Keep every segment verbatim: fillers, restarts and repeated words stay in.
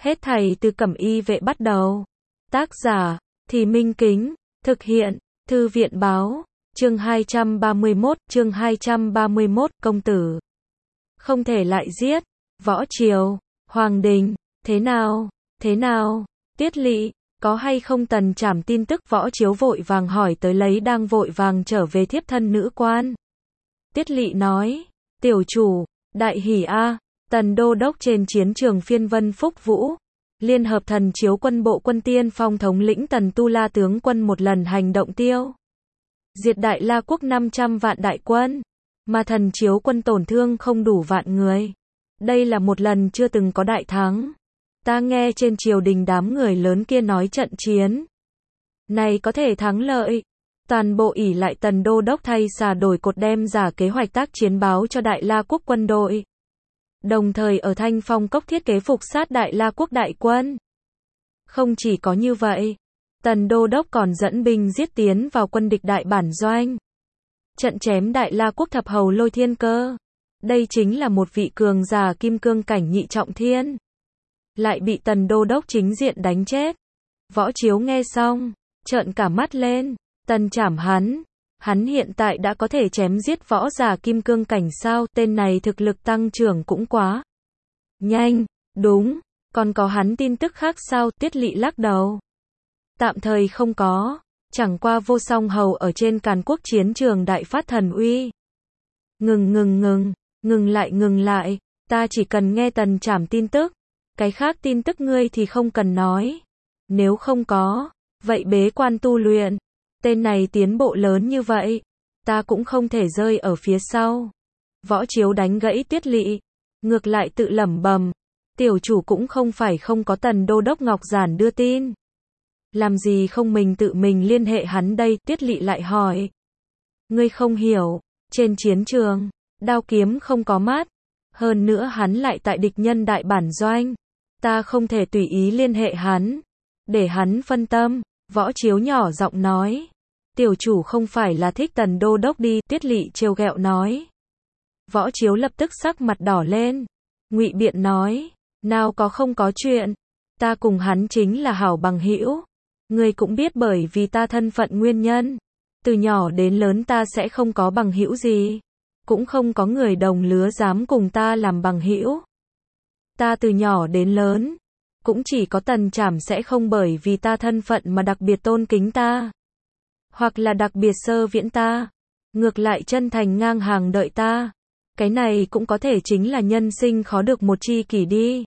Hết thảy từ Cẩm Y vệ bắt đầu. Tác giả, Thì Minh Kính, thực hiện, Thư viện báo, chương hai trăm ba mươi mốt, chương hai trăm ba mươi mốt, công tử. Không thể lại giết, võ triều, hoàng đình, thế nào, thế nào, Tiết Lỵ, có hay không Tần Trảm tin tức võ chiếu vội vàng hỏi tới lấy đang vội vàng trở về thiếp thân nữ quan. Tiết Lỵ nói, tiểu chủ, đại hỉ a, Tần đô đốc trên chiến trường phiên vân phúc vũ, liên hợp thần chiếu quân bộ quân tiên phong thống lĩnh Tần Tu La tướng quân một lần hành động tiêu diệt Đại La quốc năm trăm vạn đại quân, mà thần chiếu quân tổn thương không đủ vạn người. Đây là một lần chưa từng có đại thắng. Ta nghe trên triều đình đám người lớn kia nói trận chiến này có thể thắng lợi, toàn bộ ỷ lại Tần đô đốc thay xà đổi cột đem giả kế hoạch tác chiến báo cho Đại La quốc quân đội. Đồng thời ở Thanh Phong cốc thiết kế phục sát Đại La quốc đại quân. Không chỉ có như vậy, Tần đô đốc còn dẫn binh giết tiến vào quân địch đại bản doanh. Trận chém Đại La quốc thập hầu Lôi Thiên Cơ. Đây chính là một vị cường giả kim cương cảnh nhị trọng thiên. Lại bị Tần đô đốc chính diện đánh chết. Võ Chiếu nghe xong, trợn cả mắt lên. Tần Trảm hắn, hắn hiện tại đã có thể chém giết võ giả kim cương cảnh sao? Tên này thực lực tăng trưởng cũng quá nhanh. Đúng, còn có hắn tin tức khác sao? Tiết Lỵ lắc đầu. Tạm thời không có, chẳng qua Vô Song hầu ở trên Càn Quốc chiến trường đại phát thần uy. Ngừng ngừng ngừng, ngừng lại ngừng lại, ta chỉ cần nghe Tần Trảm tin tức, cái khác tin tức ngươi thì không cần nói. Nếu không có, vậy bế quan tu luyện. Tên này tiến bộ lớn như vậy, ta cũng không thể rơi ở phía sau. Võ Chiếu đánh gãy Tiết Lỵ, ngược lại tự lẩm bẩm, tiểu chủ cũng không phải không có Tần đô đốc Ngọc Giản đưa tin. Làm gì không mình tự mình liên hệ hắn đây? Tiết Lỵ lại hỏi. Ngươi không hiểu, trên chiến trường, đao kiếm không có mát, hơn nữa hắn lại tại địch nhân đại bản doanh. Ta không thể tùy ý liên hệ hắn, để hắn phân tâm. Võ Chiếu nhỏ giọng nói. Tiểu chủ không phải là thích Tần đô đốc đi, Tiết Lỵ trêu ghẹo nói. Võ Chiếu lập tức sắc mặt đỏ lên, ngụy biện nói, nào có không có chuyện, ta cùng hắn chính là hảo bằng hữu. Ngươi cũng biết bởi vì ta thân phận nguyên nhân, từ nhỏ đến lớn ta sẽ không có bằng hữu gì, cũng không có người đồng lứa dám cùng ta làm bằng hữu. Ta từ nhỏ đến lớn, cũng chỉ có Tần Trảm sẽ không bởi vì ta thân phận mà đặc biệt tôn kính ta, hoặc là đặc biệt sơ viễn ta, ngược lại chân thành ngang hàng đợi ta. Cái này cũng có thể chính là nhân sinh khó được một tri kỷ đi.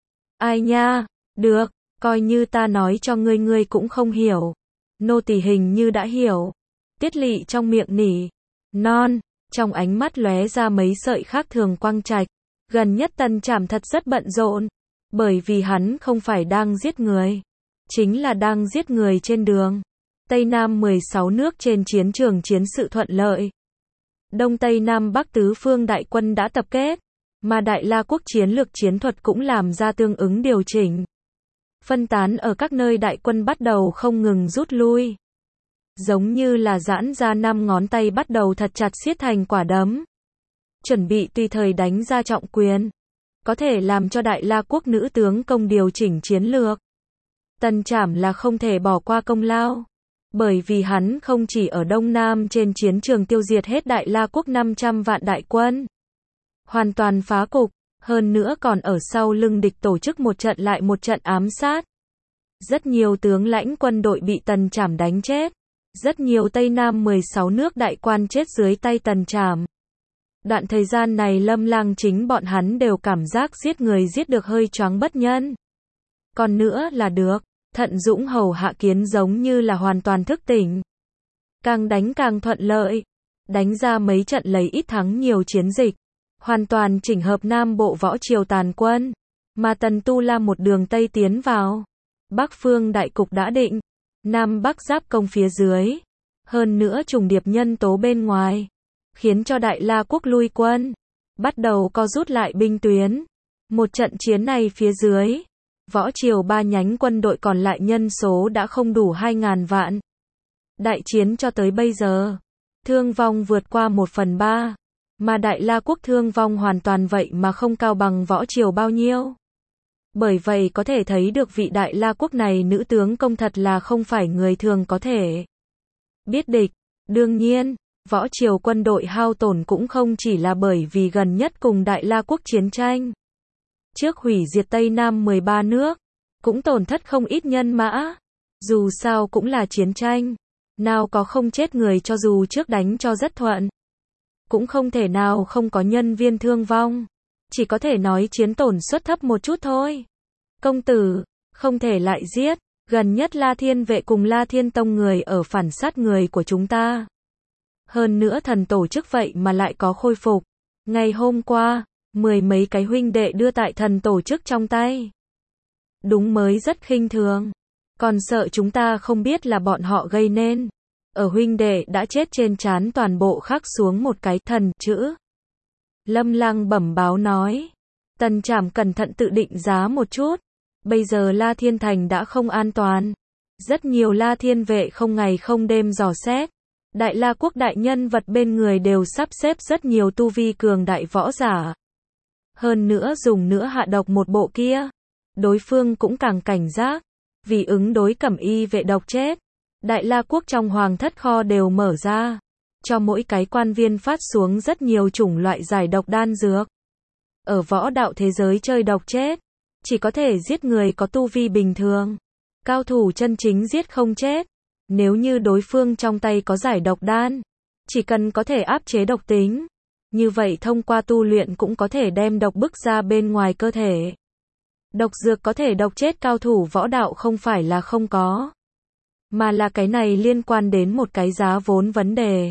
Ai nha, được, coi như ta nói cho ngươi ngươi cũng không hiểu. Nô tỳ hình như đã hiểu. Tiết Lỵ trong miệng nỉ non, trong ánh mắt lóe ra mấy sợi khác thường quang trạch. Gần nhất Tần Trảm thật rất bận rộn, bởi vì hắn không phải đang giết người, chính là đang giết người trên đường. Tây Nam mười sáu nước trên chiến trường chiến sự thuận lợi. Đông Tây Nam Bắc tứ phương đại quân đã tập kết, mà Đại La quốc chiến lược chiến thuật cũng làm ra tương ứng điều chỉnh. Phân tán ở các nơi đại quân bắt đầu không ngừng rút lui. Giống như là giãn ra năm ngón tay bắt đầu thật chặt siết thành quả đấm. Chuẩn bị tùy thời đánh ra trọng quyền. Có thể làm cho Đại La quốc nữ tướng công điều chỉnh chiến lược. Tần Trảm là không thể bỏ qua công lao. Bởi vì hắn không chỉ ở Đông Nam trên chiến trường tiêu diệt hết Đại La quốc năm trăm vạn đại quân, hoàn toàn phá cục, hơn nữa còn ở sau lưng địch tổ chức một trận lại một trận ám sát. Rất nhiều tướng lãnh quân đội bị Tần Trảm đánh chết. Rất nhiều Tây Nam mười sáu nước đại quan chết dưới tay Tần Trảm. Đoạn thời gian này Lâm Lang chính bọn hắn đều cảm giác giết người giết được hơi choáng bất nhân. Còn nữa là được, Thận Dũng hầu hạ kiến giống như là hoàn toàn thức tỉnh. Càng đánh càng thuận lợi. Đánh ra mấy trận lấy ít thắng nhiều chiến dịch. Hoàn toàn chỉnh hợp Nam bộ võ triều tàn quân. Mà Tần Tu La một đường Tây tiến vào. Bắc phương đại cục đã định. Nam Bắc giáp công phía dưới. Hơn nữa trùng điệp nhân tố bên ngoài. Khiến cho Đại La quốc lui quân. Bắt đầu co rút lại binh tuyến. Một trận chiến này phía dưới. Võ triều ba nhánh quân đội còn lại nhân số đã không đủ hai ngàn vạn. Đại chiến cho tới bây giờ. Thương vong vượt qua một phần ba. Mà Đại La quốc thương vong hoàn toàn vậy mà không cao bằng võ triều bao nhiêu. Bởi vậy có thể thấy được vị Đại La Quốc này nữ tướng công thật là không phải người thường có thể biết địch. Đương nhiên, võ triều quân đội hao tổn cũng không chỉ là bởi vì gần nhất cùng Đại La Quốc chiến tranh. Trước hủy diệt Tây Nam mười ba nước, cũng tổn thất không ít nhân mã. Dù sao cũng là chiến tranh, nào có không chết người cho dù trước đánh cho rất thuận. Cũng không thể nào không có nhân viên thương vong. Chỉ có thể nói chiến tổn suất thấp một chút thôi. Công tử, không thể lại giết. Gần nhất La Thiên Vệ cùng La Thiên Tông người ở phản sát người của chúng ta. Hơn nữa thần tổ chức vậy mà lại có khôi phục. Ngày hôm qua, mười mấy cái huynh đệ đưa tại thần tổ chức trong tay. Đúng mới rất khinh thường. Còn sợ chúng ta không biết là bọn họ gây nên. Ở huynh đệ đã chết trên trán toàn bộ khắc xuống một cái thần chữ. Lâm Lăng bẩm báo nói. Tần Trảm cẩn thận tự định giá một chút. Bây giờ La Thiên Thành đã không an toàn. Rất nhiều La Thiên Vệ không ngày không đêm dò xét. Đại La Quốc đại nhân vật bên người đều sắp xếp rất nhiều tu vi cường đại võ giả. Hơn nữa dùng nữa hạ độc một bộ kia. Đối phương cũng càng cảnh giác. Vì ứng đối Cẩm Y Vệ độc chết. Đại La Quốc trong hoàng thất kho đều mở ra. Cho mỗi cái quan viên phát xuống rất nhiều chủng loại giải độc đan dược. Ở võ đạo thế giới chơi độc chết. Chỉ có thể giết người có tu vi bình thường. Cao thủ chân chính giết không chết. Nếu như đối phương trong tay có giải độc đan. Chỉ cần có thể áp chế độc tính. Như vậy thông qua tu luyện cũng có thể đem độc bức ra bên ngoài cơ thể. Độc dược có thể độc chết cao thủ võ đạo không phải là không có. Mà là cái này liên quan đến một cái giá vốn vấn đề.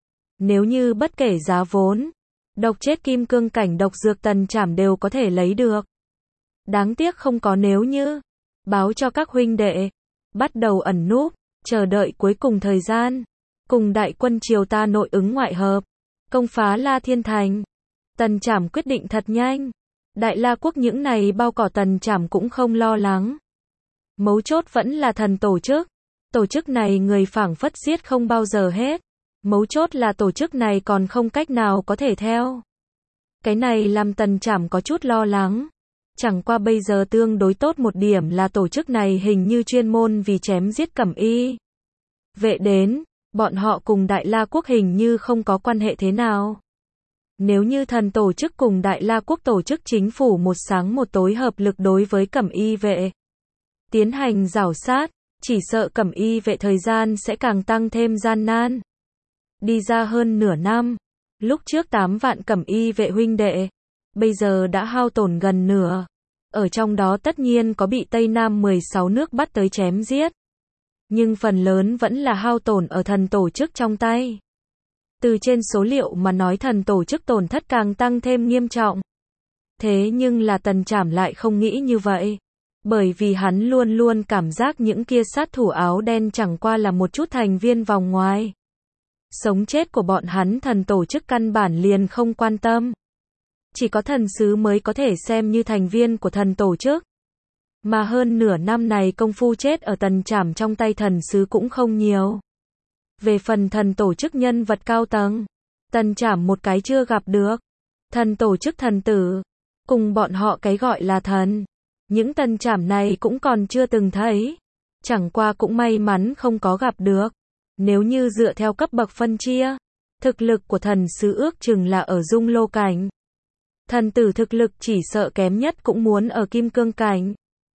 Nếu như bất kể giá vốn, độc chết kim cương cảnh độc dược Tần Trảm đều có thể lấy được. Đáng tiếc không có nếu như. Báo cho các huynh đệ. Bắt đầu ẩn núp, chờ đợi cuối cùng thời gian. Cùng đại quân triều ta nội ứng ngoại hợp. Công phá La Thiên Thành. Tần Trảm quyết định thật nhanh. Đại La Quốc những này bao cỏ Tần Trảm cũng không lo lắng. Mấu chốt vẫn là thần tổ chức. Tổ chức này người phảng phất giết không bao giờ hết. Mấu chốt là tổ chức này còn không cách nào có thể theo. Cái này làm Tần Trảm có chút lo lắng. Chẳng qua bây giờ tương đối tốt một điểm là tổ chức này hình như chuyên môn vì chém giết Cẩm Y Vệ đến, bọn họ cùng Đại La Quốc hình như không có quan hệ thế nào. Nếu như thần tổ chức cùng Đại La Quốc tổ chức chính phủ một sáng một tối hợp lực đối với Cẩm Y Vệ, tiến hành rảo sát, chỉ sợ Cẩm Y Vệ thời gian sẽ càng tăng thêm gian nan. Đi ra hơn nửa năm, lúc trước tám vạn Cẩm Y Vệ huynh đệ, bây giờ đã hao tổn gần nửa. Ở trong đó tất nhiên có bị Tây Nam mười sáu nước bắt tới chém giết. Nhưng phần lớn vẫn là hao tổn ở thần tổ chức trong tay. Từ trên số liệu mà nói thần tổ chức tổn thất càng tăng thêm nghiêm trọng. Thế nhưng là Tần Trảm lại không nghĩ như vậy. Bởi vì hắn luôn luôn cảm giác những kia sát thủ áo đen chẳng qua là một chút thành viên vòng ngoài. Sống chết của bọn hắn thần tổ chức căn bản liền không quan tâm. Chỉ có thần sứ mới có thể xem như thành viên của thần tổ chức. Mà hơn nửa năm này công phu chết ở Tần Trảm trong tay thần sứ cũng không nhiều. Về phần thần tổ chức nhân vật cao tầng, Tần Trảm một cái chưa gặp được. Thần tổ chức thần tử, cùng bọn họ cái gọi là thần. Những Tần Trảm này cũng còn chưa từng thấy. Chẳng qua cũng may mắn không có gặp được. Nếu như dựa theo cấp bậc phân chia, thực lực của thần sứ ước chừng là ở dung lô cảnh. Thần tử thực lực chỉ sợ kém nhất cũng muốn ở kim cương cảnh.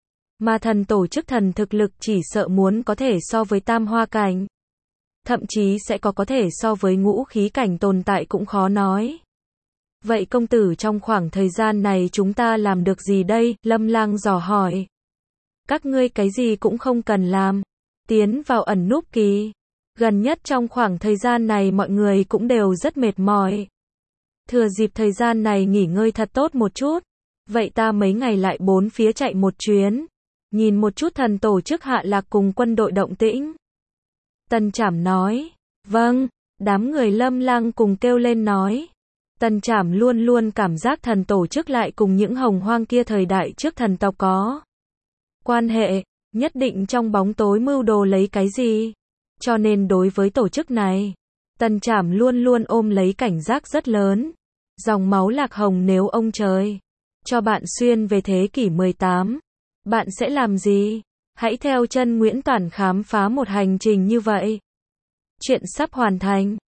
Mà thần tổ chức thần thực lực chỉ sợ muốn có thể so với tam hoa cảnh. Thậm chí sẽ có có thể so với ngũ khí cảnh tồn tại cũng khó nói. Vậy công tử trong khoảng thời gian này chúng ta làm được gì đây? Lâm Lang dò hỏi. Các ngươi cái gì cũng không cần làm. Tiến vào ẩn núp kỳ. Gần nhất trong khoảng thời gian này mọi người cũng đều rất mệt mỏi. Thừa dịp thời gian này nghỉ ngơi thật tốt một chút. Vậy ta mấy ngày lại bốn phía chạy một chuyến. Nhìn một chút thần tổ chức hạ lạc cùng quân đội động tĩnh. Tần Trảm nói. Vâng, đám người Lâm Lang cùng kêu lên nói. Tần Trảm luôn luôn cảm giác thần tổ chức lại cùng những hồng hoang kia thời đại trước thần tộc có quan hệ, nhất định trong bóng tối mưu đồ lấy cái gì. Cho nên đối với tổ chức này, Tần Trảm luôn luôn ôm lấy cảnh giác rất lớn. Dòng máu lạc hồng nếu ông trời cho bạn xuyên về thế kỷ mười tám. Bạn sẽ làm gì? Hãy theo chân Nguyễn Toản khám phá một hành trình như vậy. Chuyện sắp hoàn thành.